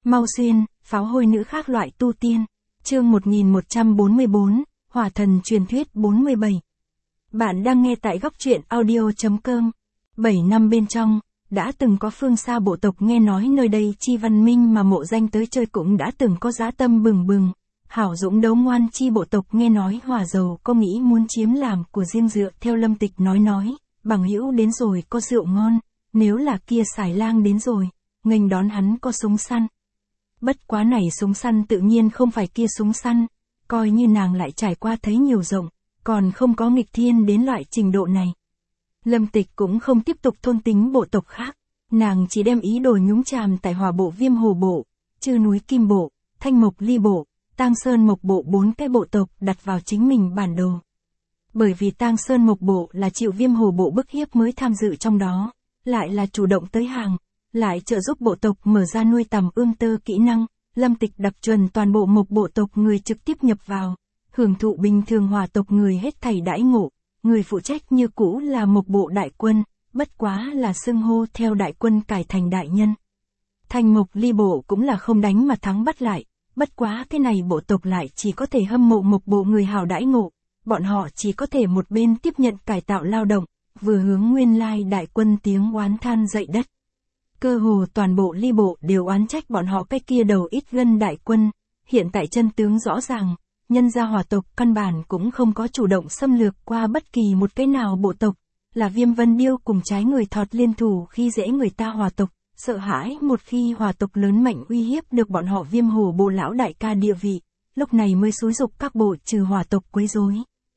Mau xuyên, pháo hôi nữ khác loại tu tiên. Chương 1144, Hỏa thần truyền thuyết 47. Bạn đang nghe tại góc truyện audio.com. 7 năm bên trong, đã từng có phương xa bộ tộc nghe nói nơi đây chi văn minh mà mộ danh tới chơi cũng đã từng có dã tâm bừng bừng. Hảo dũng đấu ngoan chi bộ tộc nghe nói hỏa dầu có nghĩ muốn chiếm làm của riêng dựa theo Lâm Tịch nói, bằng hữu đến rồi có rượu ngon, nếu là kia xài lang đến rồi, nghênh đón hắn có súng săn. Bất quá này súng săn tự nhiên không phải kia súng săn, coi như nàng lại trải qua thấy nhiều rộng, còn không có nghịch thiên đến loại trình độ này. Lâm Tịch cũng không tiếp tục thôn tính bộ tộc khác, nàng chỉ đem ý đồ nhúng chàm tại Hỏa bộ Viêm Hồ bộ, Chư núi Kim bộ, Thanh Mộc Ly bộ, Tang Sơn Mộc bộ 4 cái bộ tộc đặt vào chính mình bản đồ. Bởi vì Tang Sơn Mộc bộ là chịu Viêm Hồ bộ bức hiếp mới tham dự trong đó, lại là chủ động tới hàng, lại trợ giúp bộ tộc mở ra nuôi tầm ươm tơ kỹ năng, Lâm Tịch đặc chuẩn toàn bộ Mộc bộ tộc người trực tiếp nhập vào, hưởng thụ bình thường Hỏa tộc người hết thảy đãi ngộ, người phụ trách như cũ là Mộc bộ đại quân, bất quá là xưng hô theo đại quân cải thành đại nhân. Thanh Mộc Ly bộ cũng là không đánh mà thắng bắt lại, bất quá cái này bộ tộc lại chỉ có thể hâm mộ Mộc bộ người hào đãi ngộ, bọn họ chỉ có thể một bên tiếp nhận cải tạo lao động, vừa hướng nguyên lai đại quân tiếng oán than dậy đất. Cơ hồ toàn bộ Ly bộ đều oán trách bọn họ cái kia đầu ít gân đại quân, hiện tại chân tướng rõ ràng, nhân gia Hỏa tộc căn bản cũng không có chủ động xâm lược qua bất kỳ một cái nào bộ tộc, là Viêm Vân Điêu cùng trái người thọt liên thủ khi dễ người ta Hỏa tộc, sợ hãi một khi Hỏa tộc lớn mạnh uy hiếp được bọn họ Viêm Hồ bộ lão đại ca địa vị, lúc này mới xúi dục các bộ trừ Hỏa tộc quấy rối.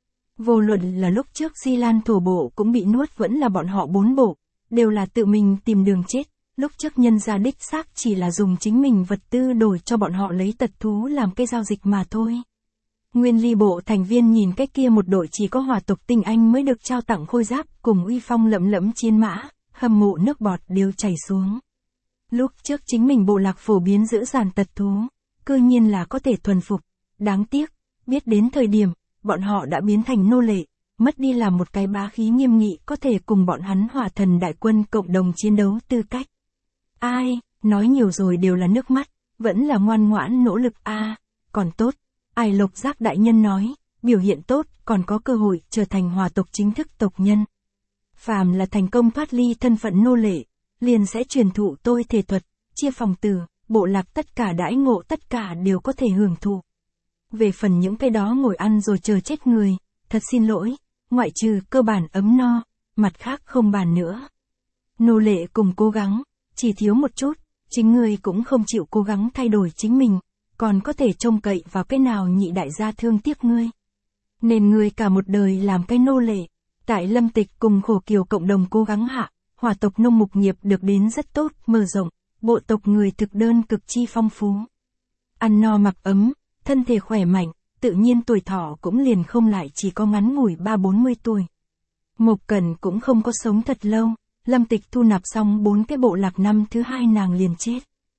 Vô luận là lúc trước Di Lan Thổ bộ cũng bị nuốt vẫn là bọn họ 4 bộ, đều là tự mình tìm đường chết, lúc trước nhân gia đích xác chỉ là dùng chính mình vật tư đổi cho bọn họ lấy tật thú làm cái giao dịch mà thôi. Nguyên Ly bộ thành viên nhìn cái kia một đội chỉ có Hỏa tộc tinh anh mới được trao tặng khôi giáp cùng uy phong lẫm lẫm chiến mã, hâm mộ nước bọt đều chảy xuống. Lúc trước chính mình bộ lạc phổ biến giữ dàn tật thú, cư nhiên là có thể thuần phục, đáng tiếc, biết đến thời điểm, bọn họ đã biến thành nô lệ, mất đi làm một cái bá khí nghiêm nghị có thể cùng bọn hắn Hỏa thần đại quân cộng đồng chiến đấu tư cách. Ai, nói nhiều rồi đều là nước mắt, vẫn là ngoan ngoãn nỗ lực còn tốt. Ai Lộc Giác đại nhân nói, biểu hiện tốt, còn có cơ hội trở thành Hỏa tộc chính thức tộc nhân. Phàm là thành công thoát ly thân phận nô lệ, liền sẽ truyền thụ tôi thể thuật, chia phòng tử, bộ lạc tất cả đãi ngộ tất cả đều có thể hưởng thụ. Về phần những cái đó ngồi ăn rồi chờ chết người, thật xin lỗi, ngoại trừ cơ bản ấm no, mặt khác không bàn nữa. Nô lệ cùng cố gắng, chỉ thiếu một chút, chính người cũng không chịu cố gắng thay đổi chính mình, còn có thể trông cậy vào cái nào nhị đại gia thương tiếc ngươi. Nên ngươi cả một đời làm cái nô lệ, tại Lâm Tịch cùng Khổ Kiều cộng đồng cố gắng hạ, Hỏa tộc nông mục nghiệp được đến rất tốt, mở rộng, bộ tộc người thực đơn cực chi phong phú. Ăn no mặc ấm, thân thể khỏe mạnh, tự nhiên tuổi thọ cũng liền không lại chỉ có ngắn ngủi 30-40 tuổi. Mộc Cẩn cũng không có sống thật lâu, Lâm Tịch thu nạp xong 4 cái bộ lạc năm thứ 2 nàng liền chết.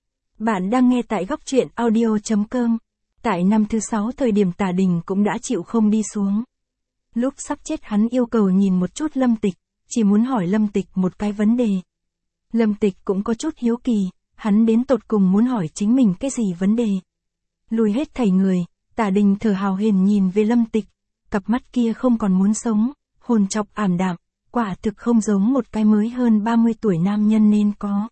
Bạn đang nghe tại góc truyện audio.com. Tại năm thứ 6 thời điểm Tả Đình cũng đã chịu không đi xuống. Lúc sắp chết hắn yêu cầu nhìn một chút Lâm Tịch, chỉ muốn hỏi Lâm Tịch một cái vấn đề. Lâm Tịch cũng có chút hiếu kỳ, hắn đến tột cùng muốn hỏi chính mình cái gì vấn đề. Lùi hết thảy người, Tả Đình thở hào hển nhìn về Lâm Tịch, cặp mắt kia không còn muốn sống, hồn trọc ảm đạm, quả thực không giống một cái mới hơn 30 tuổi nam nhân nên có.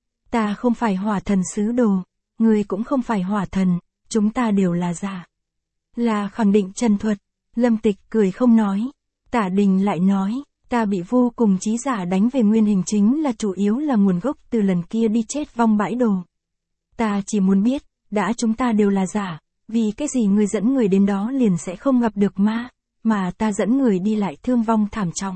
Ta không phải Hỏa thần sứ đồ, người cũng không phải Hỏa thần, chúng ta đều là giả. Là khẳng định chân thuật, Lâm Tịch cười không nói. Tả Đình lại nói, ta bị vô cùng trí giả đánh về nguyên hình chính là chủ yếu là nguồn gốc từ lần kia đi chết vong bãi đồ. Ta chỉ muốn biết, đã chúng ta đều là giả, vì cái gì người dẫn người đến đó liền sẽ không gặp được ma, mà ta dẫn người đi lại thương vong thảm trọng.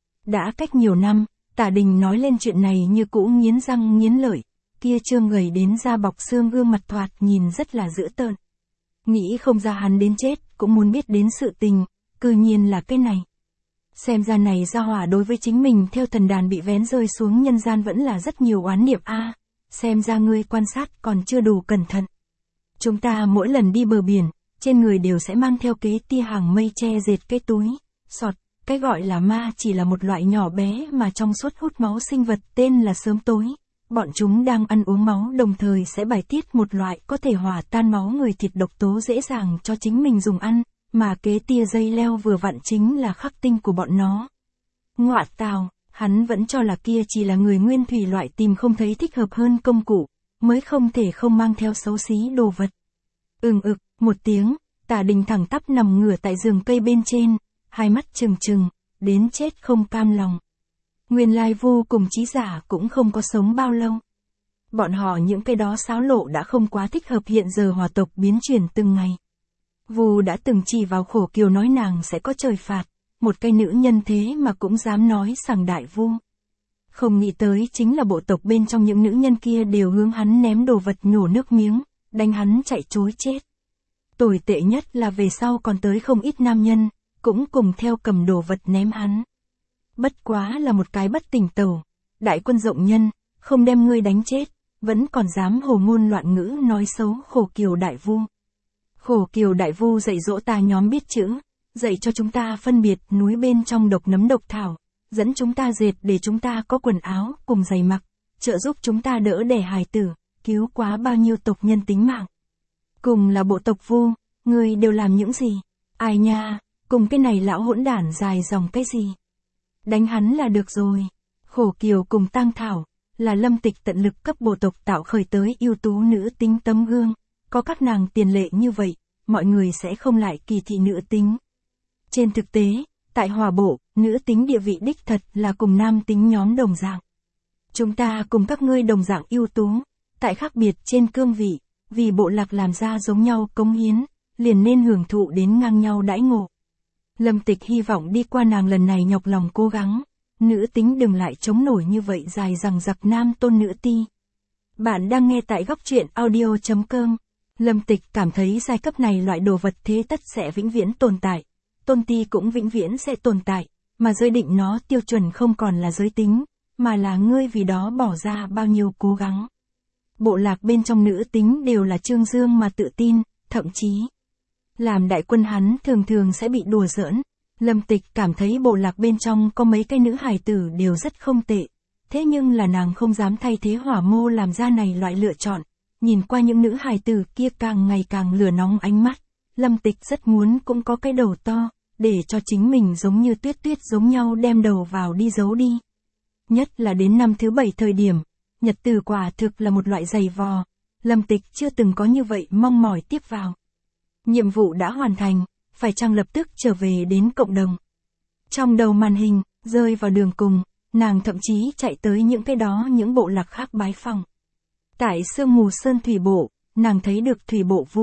Đã cách nhiều năm, Tả Đình nói lên chuyện này như cũ nghiến răng nghiến lợi, kia trương gầy đến da bọc xương gương mặt thoạt nhìn rất là dữ tợn. Nghĩ không ra hắn đến chết cũng muốn biết đến sự tình, cư nhiên là cái này. Xem ra này gia hỏa đối với chính mình theo thần đàn bị vén rơi xuống nhân gian vẫn là rất nhiều oán niệm xem ra ngươi quan sát còn chưa đủ cẩn thận. Chúng ta mỗi lần đi bờ biển, trên người đều sẽ mang theo kế tia hàng mây che dệt cái túi, sọt. Cái gọi là ma chỉ là một loại nhỏ bé mà trong suốt hút máu sinh vật tên là sớm tối, bọn chúng đang ăn uống máu đồng thời sẽ bài tiết một loại có thể hòa tan máu người thịt độc tố dễ dàng cho chính mình dùng ăn, mà kế tia dây leo vừa vặn chính là khắc tinh của bọn nó. Ngọa tào, hắn vẫn cho là kia chỉ là người nguyên thủy loại tìm không thấy thích hợp hơn công cụ, mới không thể không mang theo xấu xí đồ vật. Một tiếng, Tả Đình thẳng tắp nằm ngửa tại giường cây bên trên, hai mắt trừng trừng, đến chết không cam lòng. Nguyên lai Vu cùng Trí Giả cũng không có sống bao lâu. Bọn họ những cái đó xáo lộ đã không quá thích hợp hiện giờ hòa tộc biến chuyển từng ngày. Vu đã từng chỉ vào Khổ Kiều nói nàng sẽ có trời phạt, một cái nữ nhân thế mà cũng dám nói sằng đại Vu. Không nghĩ tới chính là bộ tộc bên trong những nữ nhân kia đều hướng hắn ném đồ vật nhổ nước miếng, đánh hắn chạy trối chết. Tồi tệ nhất là về sau còn tới không ít nam nhân, cũng cùng theo cầm đồ vật ném hắn. Bất quá là một cái bất tỉnh tẩu, đại quân rộng nhân, không đem ngươi đánh chết, vẫn còn dám hồ ngôn loạn ngữ nói xấu Khổ Kiều đại Vu. Khổ Kiều đại Vu dạy dỗ ta nhóm biết chữ, dạy cho chúng ta phân biệt núi bên trong độc nấm độc thảo, dẫn chúng ta dệt để chúng ta có quần áo cùng giày mặc, trợ giúp chúng ta đỡ đẻ hài tử, cứu quá bao nhiêu tộc nhân tính mạng. Cùng là bộ tộc Vu, ngươi đều làm những gì? Ai nha, cùng cái này lão hỗn đản dài dòng cái gì? Đánh hắn là được rồi. Khổ Kiều cùng Tang Thảo, là Lâm Tịch tận lực cấp bộ tộc tạo khởi tới ưu tú nữ tính tấm gương, có các nàng tiền lệ như vậy, mọi người sẽ không lại kỳ thị nữ tính. Trên thực tế, tại Hòa bộ, nữ tính địa vị đích thật là cùng nam tính nhóm đồng dạng. Chúng ta cùng các ngươi đồng dạng ưu tú, tại khác biệt trên cương vị, vì bộ lạc làm ra giống nhau cống hiến, liền nên hưởng thụ đến ngang nhau đãi ngộ. Lâm Tịch hy vọng đi qua nàng lần này nhọc lòng cố gắng, nữ tính đừng lại chống nổi như vậy dài dằng dặc nam tôn nữ ti. Bạn đang nghe tại góc truyện audio.com. Lâm Tịch cảm thấy giai cấp này loại đồ vật thế tất sẽ vĩnh viễn tồn tại, tôn ti cũng vĩnh viễn sẽ tồn tại, mà giới định nó tiêu chuẩn không còn là giới tính, mà là ngươi vì đó bỏ ra bao nhiêu cố gắng. Bộ lạc bên trong nữ tính đều là trương dương mà tự tin, thậm chí làm đại quân hắn thường thường sẽ bị đùa giỡn. Lâm Tịch cảm thấy bộ lạc bên trong có mấy cái nữ hài tử đều rất không tệ, thế nhưng là nàng không dám thay thế Hỏa Mô làm ra này loại lựa chọn. Nhìn qua những nữ hài tử kia càng ngày càng lửa nóng ánh mắt, Lâm Tịch rất muốn cũng có cái đầu to, để cho chính mình giống như Tuyết Tuyết giống nhau đem đầu vào đi giấu đi. Nhất là đến năm thứ 7 thời điểm, nhật tử quả thực là một loại giày vò, Lâm Tịch chưa từng có như vậy mong mỏi tiếp vào. Nhiệm vụ đã hoàn thành, phải chăng lập tức trở về đến cộng đồng. Trong đầu màn hình, rơi vào đường cùng, nàng thậm chí chạy tới những cái đó những bộ lạc khác bái phòng. Tại Sương Mù Sơn Thủy Bộ, nàng thấy được Thủy Bộ Vu.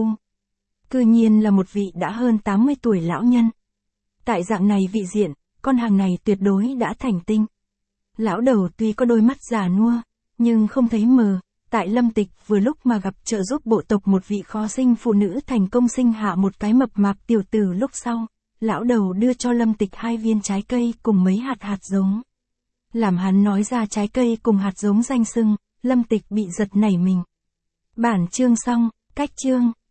Cư nhiên là một vị đã hơn 80 tuổi lão nhân. Tại dạng này vị diện, con hàng này tuyệt đối đã thành tinh. Lão đầu tuy có đôi mắt già nua, nhưng không thấy mờ. Tại Lâm Tịch vừa lúc mà gặp trợ giúp bộ tộc một vị khó sinh phụ nữ thành công sinh hạ một cái mập mạp tiểu tử lúc sau, lão đầu đưa cho Lâm Tịch 2 viên trái cây cùng mấy hạt giống. Làm hắn nói ra trái cây cùng hạt giống danh xưng, Lâm Tịch bị giật nảy mình. Bản chương xong, cách chương.